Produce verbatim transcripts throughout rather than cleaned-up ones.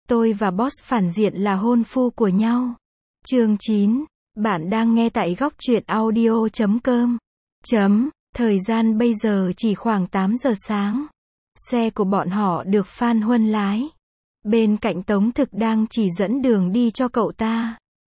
Tôi và boss phản diện là hôn phu của nhau. Chương chín. Bạn đang nghe tại góc truyện audio chấm com. Chấm. Thời gian bây giờ chỉ khoảng tám giờ sáng. Xe của bọn họ được Phan Huân lái. Bên cạnh Tống Thực đang chỉ dẫn đường đi cho cậu ta.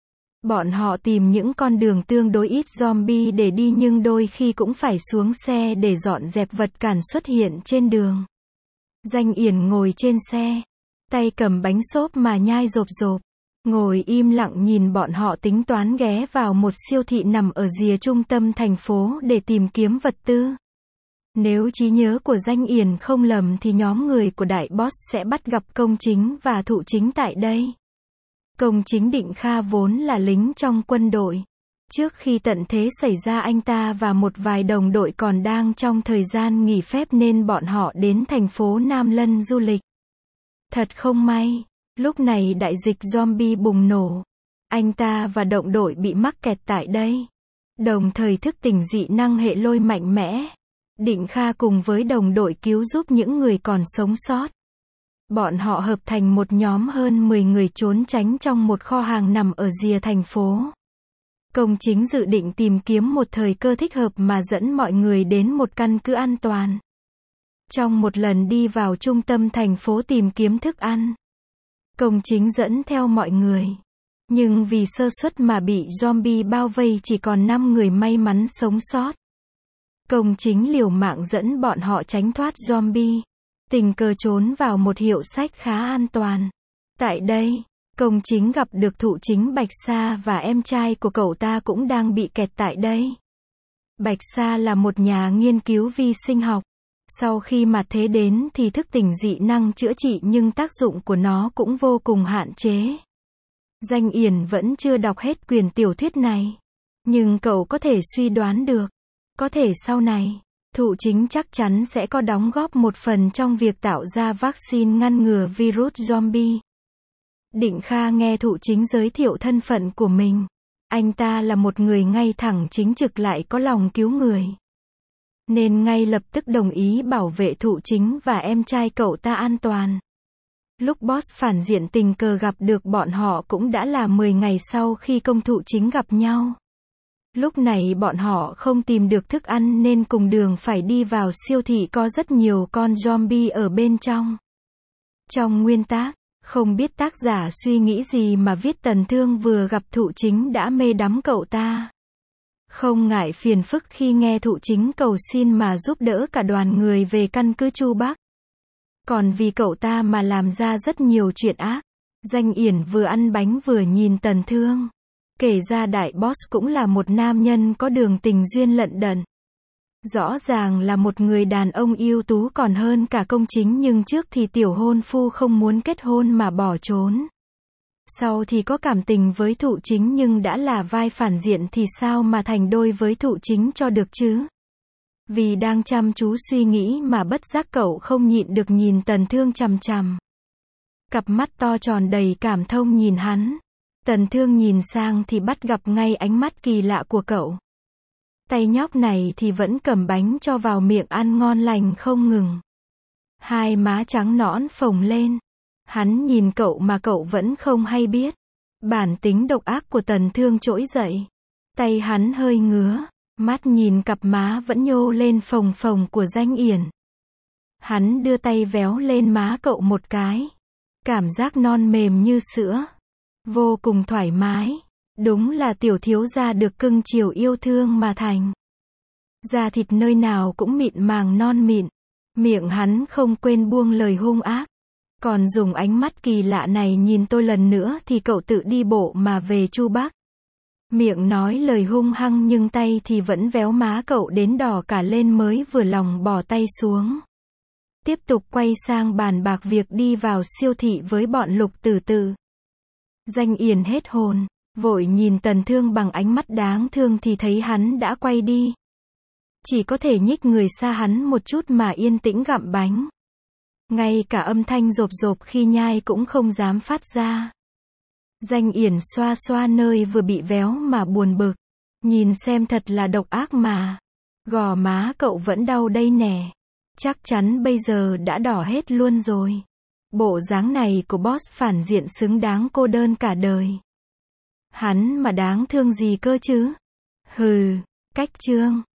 Bọn họ tìm những con đường tương đối ít zombie để đi nhưng đôi khi cũng phải xuống xe để dọn dẹp vật cản xuất hiện trên đường. Danh Yển ngồi trên xe, tay cầm bánh xốp mà nhai rộp rộp, ngồi im lặng nhìn bọn họ tính toán ghé vào một siêu thị nằm ở rìa trung tâm thành phố để tìm kiếm vật tư. Nếu trí nhớ của Danh Yển không lầm thì nhóm người của đại boss sẽ bắt gặp Công Chính và Thụ Chính tại đây. Công Chính Định Kha vốn là lính trong quân đội. Trước khi tận thế xảy ra anh ta và một vài đồng đội còn đang trong thời gian nghỉ phép nên bọn họ đến thành phố Nam Lân du lịch. Thật không may, lúc này đại dịch zombie bùng nổ. Anh ta và đồng đội bị mắc kẹt tại đây. Đồng thời thức tỉnh dị năng hệ lôi mạnh mẽ. Định Kha cùng với đồng đội cứu giúp những người còn sống sót. Bọn họ hợp thành một nhóm hơn mười người trốn tránh trong một kho hàng nằm ở rìa thành phố. Công Chính dự định tìm kiếm một thời cơ thích hợp mà dẫn mọi người đến một căn cứ an toàn. Trong một lần đi vào trung tâm thành phố tìm kiếm thức ăn, Công Chính dẫn theo mọi người. Nhưng vì sơ suất mà bị zombie bao vây, chỉ còn năm người may mắn sống sót. Công Chính liều mạng dẫn bọn họ tránh thoát zombie, tình cờ trốn vào một hiệu sách khá an toàn. Tại đây, Công Chính gặp được Thụ Chính Bạch Sa và em trai của cậu ta cũng đang bị kẹt tại đây. Bạch Sa là một nhà nghiên cứu vi sinh học. Sau khi mà thế đến thì thức tỉnh dị năng chữa trị nhưng tác dụng của nó cũng vô cùng hạn chế. Danh Yển vẫn chưa đọc hết quyển tiểu thuyết này. Nhưng cậu có thể suy đoán được. Có thể sau này, Thụ Chính chắc chắn sẽ có đóng góp một phần trong việc tạo ra vaccine ngăn ngừa virus zombie. Định Kha nghe Thụ Chính giới thiệu thân phận của mình. Anh ta là một người ngay thẳng chính trực lại có lòng cứu người. Nên ngay lập tức đồng ý bảo vệ Thụ Chính và em trai cậu ta an toàn. Lúc boss phản diện tình cờ gặp được bọn họ cũng đã là mười ngày sau khi Công Thụ Chính gặp nhau. Lúc này bọn họ không tìm được thức ăn nên cùng đường phải đi vào siêu thị có rất nhiều con zombie ở bên trong. Trong nguyên tác, không biết tác giả suy nghĩ gì mà viết Tần Thương vừa gặp Thụ Chính đã mê đắm cậu ta. Không ngại phiền phức khi nghe Thụ Chính cầu xin mà giúp đỡ cả đoàn người về căn cứ Chu Bắc. Còn vì cậu ta mà làm ra rất nhiều chuyện ác. Danh Yển vừa ăn bánh vừa nhìn Tần Thương. Kể ra đại boss cũng là một nam nhân có đường tình duyên lận đận. Rõ ràng là một người đàn ông ưu tú còn hơn cả Công Chính, nhưng trước thì tiểu hôn phu không muốn kết hôn mà bỏ trốn. Sau thì có cảm tình với Thụ Chính nhưng đã là vai phản diện thì sao mà thành đôi với Thụ Chính cho được chứ? Vì đang chăm chú suy nghĩ mà bất giác cậu không nhịn được nhìn Tần Thương chằm chằm. Cặp mắt to tròn đầy cảm thông nhìn hắn. Tần Thương nhìn sang thì bắt gặp ngay ánh mắt kỳ lạ của cậu. Tay nhóc này thì vẫn cầm bánh cho vào miệng ăn ngon lành không ngừng. Hai má trắng nõn phồng lên. Hắn nhìn cậu mà cậu vẫn không hay biết. Bản tính độc ác của Tần Thương trỗi dậy. Tay hắn hơi ngứa. Mắt nhìn cặp má vẫn nhô lên phồng phồng của Danh Yển. Hắn đưa tay véo lên má cậu một cái. Cảm giác non mềm như sữa. Vô cùng thoải mái. Đúng là tiểu thiếu gia được cưng chiều yêu thương mà thành. Da thịt nơi nào cũng mịn màng non mịn. Miệng hắn không quên buông lời hung ác. Còn dùng ánh mắt kỳ lạ này nhìn tôi lần nữa thì cậu tự đi bộ mà về Chu Bắc. Miệng nói lời hung hăng nhưng tay thì vẫn véo má cậu đến đỏ cả lên mới vừa lòng bỏ tay xuống. Tiếp tục quay sang bàn bạc việc đi vào siêu thị với bọn Lục Tử Tử. Danh Yển hết hồn, vội nhìn Tần Thương bằng ánh mắt đáng thương thì thấy hắn đã quay đi. Chỉ có thể nhích người xa hắn một chút mà yên tĩnh gặm bánh. Ngay cả âm thanh rộp rộp khi nhai cũng không dám phát ra. Danh Yển xoa xoa nơi vừa bị véo mà buồn bực. Nhìn xem thật là độc ác mà. Gò má cậu vẫn đau đây nè. Chắc chắn bây giờ đã đỏ hết luôn rồi. Bộ dáng này của boss phản diện xứng đáng cô đơn cả đời. Hắn mà đáng thương gì cơ chứ? Hừ, cách chương.